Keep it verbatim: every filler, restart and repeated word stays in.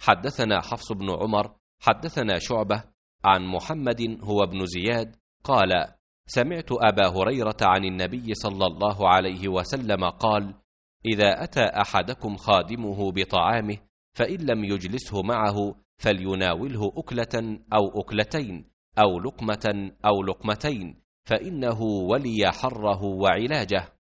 حدثنا حفص بن عمر حدثنا شعبة عن محمد هو ابن زياد قال: سمعت أبا هريرة عن النبي صلى الله عليه وسلم قال: إذا أتى أحدكم خادمه بطعامه فإن لم يجلسه معه فليناوله أكلة أو أكلتين أو لقمة أو لقمتين، فإنه ولي حره وعلاجه.